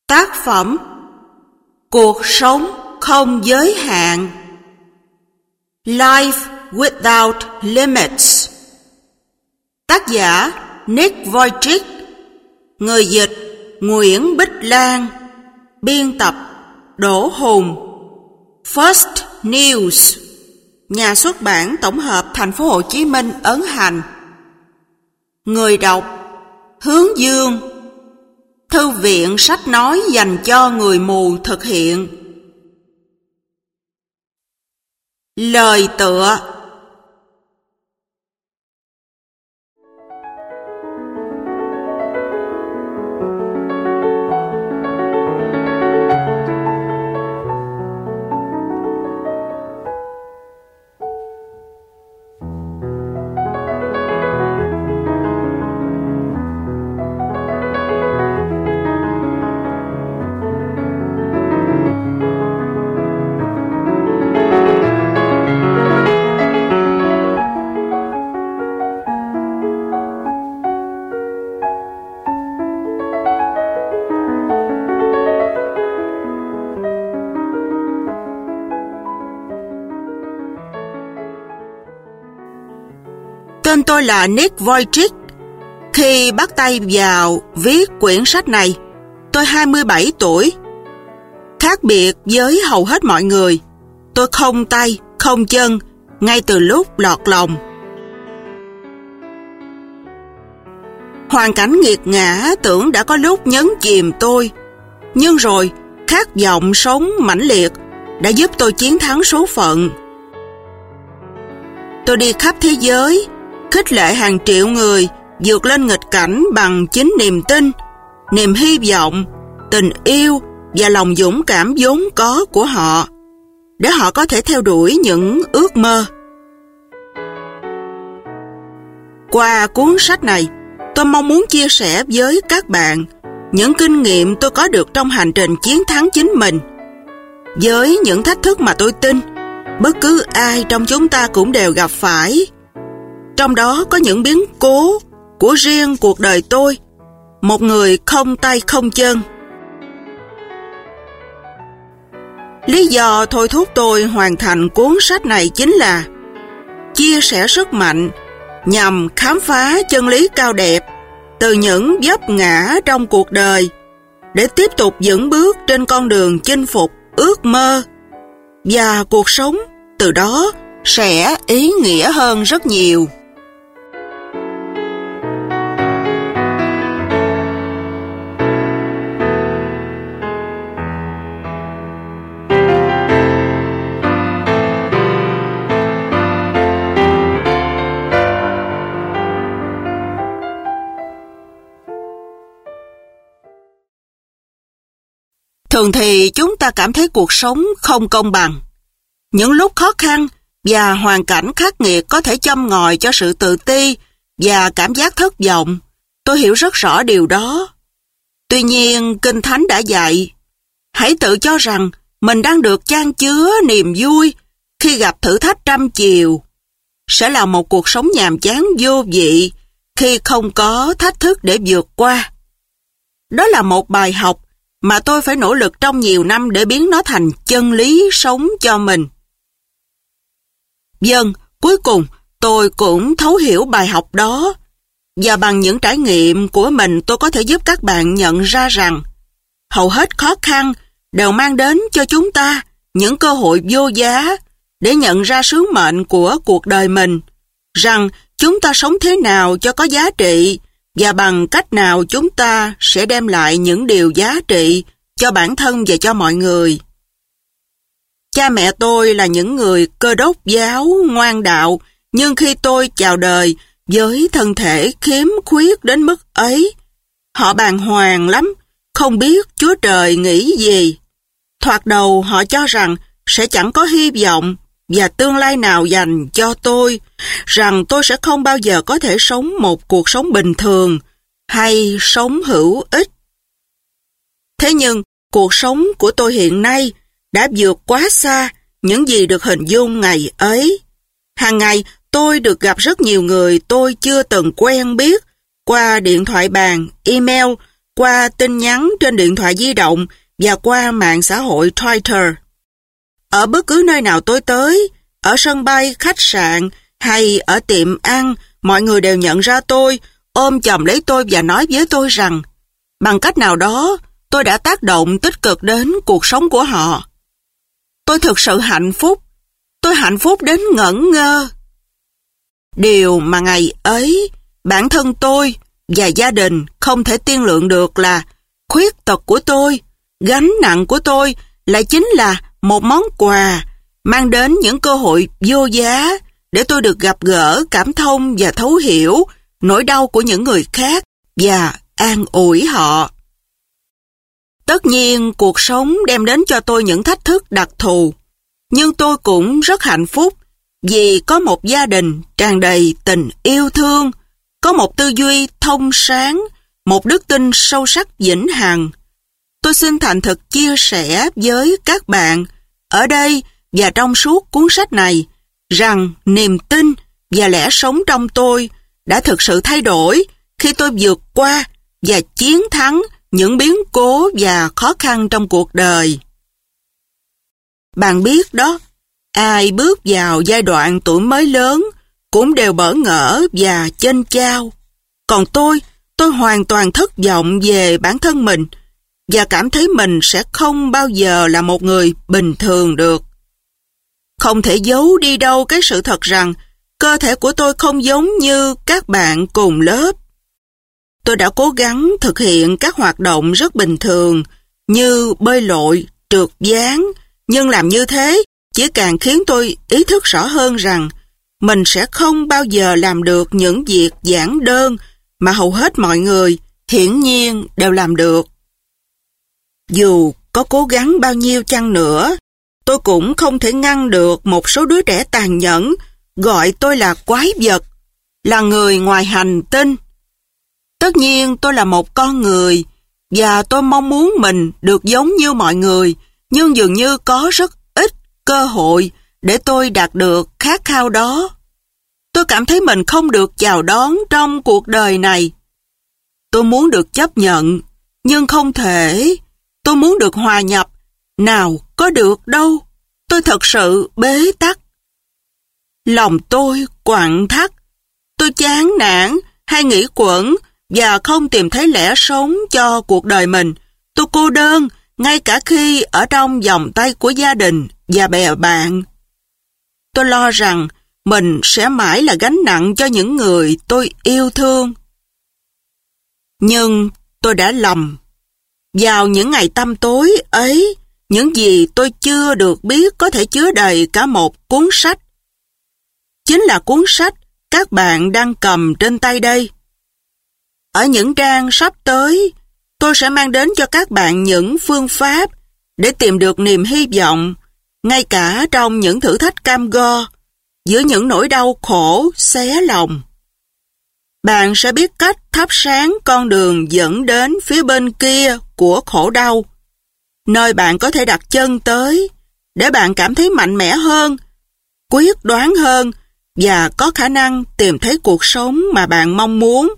Tác phẩm Cuộc sống không giới hạn. Life Without Limits. Tác giả Nick Vujicic. Người dịch Nguyễn Bích Lan. Biên tập Đỗ Hùng. First News. Nhà xuất bản tổng hợp Thành phố Hồ Chí Minh ấn hành. Người đọc Hướng Dương. Thư viện sách nói dành cho người mù thực hiện. Lời tựa. Tên tôi là Nick Vujicic. Khi bắt tay vào viết quyển sách này, tôi 27 tuổi. Khác biệt với hầu hết mọi người, tôi không tay, không chân, ngay từ lúc lọt lòng. Hoàn cảnh nghiệt ngã tưởng đã có lúc nhấn chìm tôi, nhưng rồi khát vọng sống mãnh liệt đã giúp tôi chiến thắng số phận. Tôi đi khắp thế giới, khích lệ hàng triệu người vượt lên nghịch cảnh bằng chính niềm tin, niềm hy vọng, tình yêu và lòng dũng cảm vốn có của họ, để họ có thể theo đuổi những ước mơ. Qua cuốn sách này, tôi mong muốn chia sẻ với các bạn những kinh nghiệm tôi có được trong hành trình chiến thắng chính mình, với những thách thức mà tôi tin bất cứ ai trong chúng ta cũng đều gặp phải. Trong đó có những biến cố của riêng cuộc đời tôi, một người không tay không chân. Lý do thôi thúc tôi hoàn thành cuốn sách này chính là chia sẻ sức mạnh nhằm khám phá chân lý cao đẹp từ những vấp ngã trong cuộc đời, để tiếp tục vững bước trên con đường chinh phục ước mơ, và cuộc sống từ đó sẽ ý nghĩa hơn rất nhiều. Thường thì chúng ta cảm thấy cuộc sống không công bằng. Những lúc khó khăn và hoàn cảnh khắc nghiệt có thể châm ngòi cho sự tự ti và cảm giác thất vọng. Tôi hiểu rất rõ điều đó. Tuy nhiên, Kinh Thánh đã dạy, hãy tự cho rằng mình đang được chan chứa niềm vui khi gặp thử thách trăm chiều. Sẽ là một cuộc sống nhàm chán vô vị khi không có thách thức để vượt qua. Đó là một bài học mà tôi phải nỗ lực trong nhiều năm để biến nó thành chân lý sống cho mình. Vâng, cuối cùng tôi cũng thấu hiểu bài học đó, và bằng những trải nghiệm của mình tôi có thể giúp các bạn nhận ra rằng hầu hết khó khăn đều mang đến cho chúng ta những cơ hội vô giá để nhận ra sứ mệnh của cuộc đời mình, rằng chúng ta sống thế nào cho có giá trị và bằng cách nào chúng ta sẽ đem lại những điều giá trị cho bản thân và cho mọi người. Cha mẹ tôi là những người Cơ Đốc giáo ngoan đạo, nhưng khi tôi chào đời với thân thể khiếm khuyết đến mức ấy, họ bàng hoàng lắm, không biết Chúa Trời nghĩ gì. Thoạt đầu họ cho rằng sẽ chẳng có hy vọng và tương lai nào dành cho tôi, rằng tôi sẽ không bao giờ có thể sống một cuộc sống bình thường hay sống hữu ích. Thế nhưng, cuộc sống của tôi hiện nay đã vượt quá xa những gì được hình dung ngày ấy. Hàng ngày, tôi được gặp rất nhiều người tôi chưa từng quen biết qua điện thoại bàn, email qua tin nhắn trên điện thoại di động và qua mạng xã hội Twitter. Ở bất cứ nơi nào tôi tới, ở sân bay, khách sạn hay ở tiệm ăn, mọi người đều nhận ra tôi, ôm chầm lấy tôi và nói với tôi rằng bằng cách nào đó tôi đã tác động tích cực đến cuộc sống của họ. Tôi thực sự hạnh phúc. Tôi hạnh phúc đến ngẩn ngơ. Điều mà ngày ấy bản thân tôi và gia đình không thể tiên lượng được là khuyết tật của tôi, gánh nặng của tôi lại chính là một món quà mang đến những cơ hội vô giá để tôi được gặp gỡ, cảm thông và thấu hiểu nỗi đau của những người khác và an ủi họ. Tất nhiên, cuộc sống đem đến cho tôi những thách thức đặc thù, nhưng tôi cũng rất hạnh phúc vì có một gia đình tràn đầy tình yêu thương, có một tư duy thông sáng, một đức tin sâu sắc vĩnh hằng. Tôi xin thành thực chia sẻ với các bạn ở đây và trong suốt cuốn sách này rằng niềm tin và lẽ sống trong tôi đã thực sự thay đổi khi tôi vượt qua và chiến thắng những biến cố và khó khăn trong cuộc đời. Bạn biết đó, ai bước vào giai đoạn tuổi mới lớn cũng đều bỡ ngỡ và chênh chao. Còn tôi hoàn toàn thất vọng về bản thân mình và cảm thấy mình sẽ không bao giờ là một người bình thường được. Không thể giấu đi đâu cái sự thật rằng cơ thể của tôi không giống như các bạn cùng lớp. Tôi đã cố gắng thực hiện các hoạt động rất bình thường như bơi lội, trượt ván, nhưng làm như thế chỉ càng khiến tôi ý thức rõ hơn rằng mình sẽ không bao giờ làm được những việc giản đơn mà hầu hết mọi người hiển nhiên đều làm được. Dù có cố gắng bao nhiêu chăng nữa, tôi cũng không thể ngăn được một số đứa trẻ tàn nhẫn gọi tôi là quái vật, là người ngoài hành tinh. Tất nhiên tôi là một con người và tôi mong muốn mình được giống như mọi người, nhưng dường như có rất ít cơ hội để tôi đạt được khát khao đó. Tôi cảm thấy mình không được chào đón trong cuộc đời này. Tôi muốn được chấp nhận, nhưng không thể. Tôi muốn được hòa nhập. Nào, có được đâu. Tôi thật sự bế tắc. Lòng tôi quặn thắt. Tôi chán nản hay nghĩ quẩn và không tìm thấy lẽ sống cho cuộc đời mình. Tôi cô đơn ngay cả khi ở trong vòng tay của gia đình và bè bạn. Tôi lo rằng mình sẽ mãi là gánh nặng cho những người tôi yêu thương. Nhưng tôi đã lầm. Vào những ngày tăm tối ấy, những gì tôi chưa được biết có thể chứa đầy cả một cuốn sách. Chính là cuốn sách các bạn đang cầm trên tay đây. Ở những trang sắp tới, tôi sẽ mang đến cho các bạn những phương pháp để tìm được niềm hy vọng, ngay cả trong những thử thách cam go, giữa những nỗi đau khổ xé lòng. Bạn sẽ biết cách thắp sáng con đường dẫn đến phía bên kia của khổ đau, nơi bạn có thể đặt chân tới, để bạn cảm thấy mạnh mẽ hơn, quyết đoán hơn và có khả năng tìm thấy cuộc sống mà bạn mong muốn.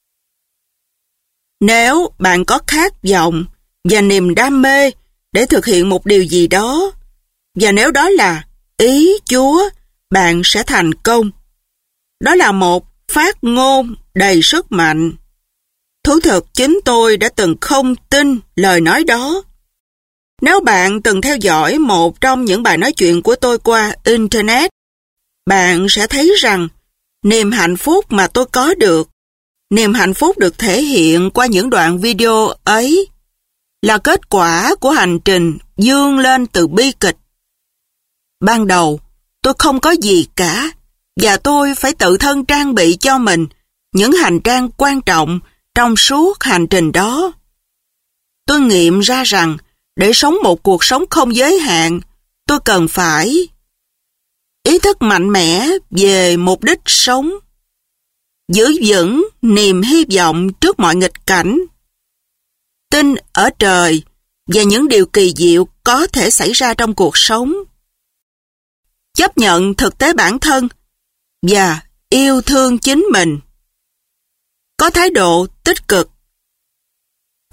Nếu bạn có khát vọng và niềm đam mê để thực hiện một điều gì đó, và nếu đó là ý Chúa, bạn sẽ thành công. Đó là một phát ngôn đầy sức mạnh. Thú thực chính tôi đã từng không tin lời nói đó. Nếu bạn từng theo dõi một trong những bài nói chuyện của tôi qua Internet, bạn sẽ thấy rằng niềm hạnh phúc mà tôi có được, niềm hạnh phúc được thể hiện qua những đoạn video ấy, là kết quả của hành trình vươn lên từ bi kịch. Ban đầu, tôi không có gì cả, và tôi phải tự thân trang bị cho mình những hành trang quan trọng trong suốt hành trình đó. Tôi nghiệm ra rằng để sống một cuộc sống không giới hạn, tôi cần phải ý thức mạnh mẽ về mục đích sống, giữ vững niềm hy vọng trước mọi nghịch cảnh, tin ở trời và những điều kỳ diệu có thể xảy ra trong cuộc sống, chấp nhận thực tế bản thân và yêu thương chính mình, có thái độ tích cực.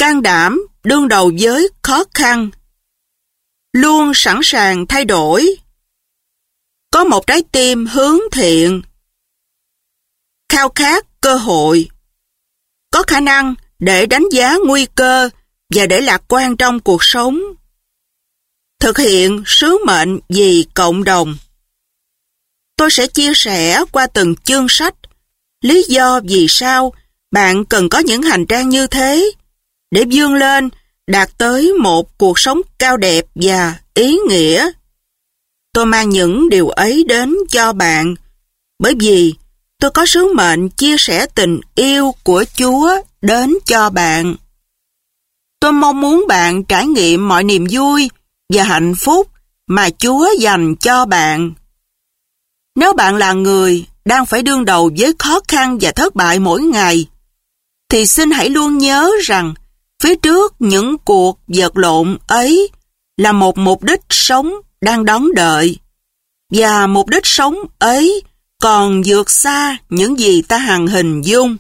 can đảm đương đầu với khó khăn, luôn sẵn sàng thay đổi, có một trái tim hướng thiện, khao khát cơ hội, có khả năng để đánh giá nguy cơ và để lạc quan trong cuộc sống, thực hiện sứ mệnh vì cộng đồng. Tôi sẽ chia sẻ qua từng chương sách lý do vì sao bạn cần có những hành trang như thế để vươn lên đạt tới một cuộc sống cao đẹp và ý nghĩa. Tôi mang những điều ấy đến cho bạn bởi vì tôi có sứ mệnh chia sẻ tình yêu của Chúa đến cho bạn. Tôi mong muốn bạn trải nghiệm mọi niềm vui và hạnh phúc mà Chúa dành cho bạn. Nếu bạn là người đang phải đương đầu với khó khăn và thất bại mỗi ngày, thì xin hãy luôn nhớ rằng phía trước những cuộc vật lộn ấy là một mục đích sống đang đón đợi. Và mục đích sống ấy còn vượt xa những gì ta hằng hình dung.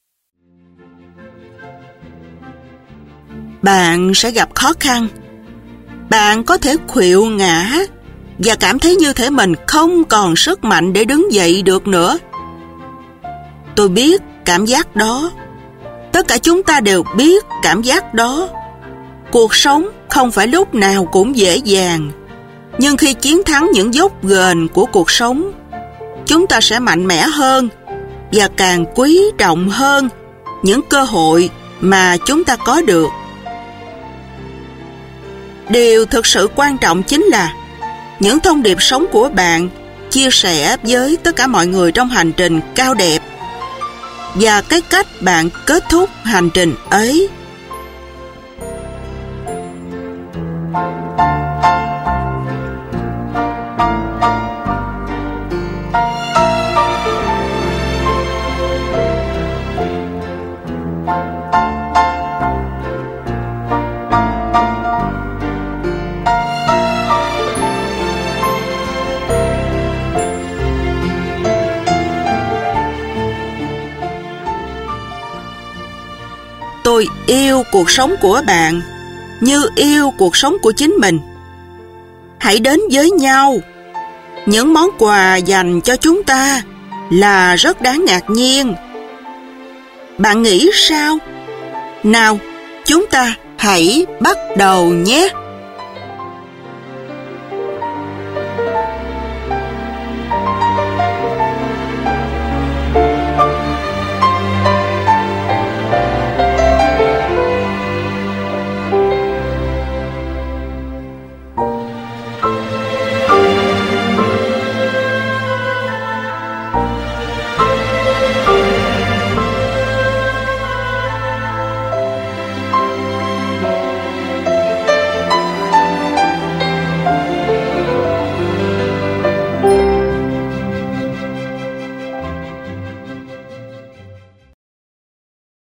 Bạn sẽ gặp khó khăn. Bạn có thể khuỵu ngã và cảm thấy như thể mình không còn sức mạnh để đứng dậy được nữa. Tôi biết cảm giác đó. Tất cả chúng ta đều biết cảm giác đó. Cuộc sống không phải lúc nào cũng dễ dàng. Nhưng khi chiến thắng những dốc ghềnh của cuộc sống, chúng ta sẽ mạnh mẽ hơn và càng quý trọng hơn những cơ hội mà chúng ta có được. Điều thực sự quan trọng chính là những thông điệp sống của bạn chia sẻ với tất cả mọi người trong hành trình cao đẹp và cái cách bạn kết thúc hành trình ấy. Tôi yêu cuộc sống của bạn như yêu cuộc sống của chính mình. Hãy đến với nhau. Những món quà dành cho chúng ta là rất đáng ngạc nhiên. Bạn nghĩ sao? Nào, chúng ta hãy bắt đầu nhé.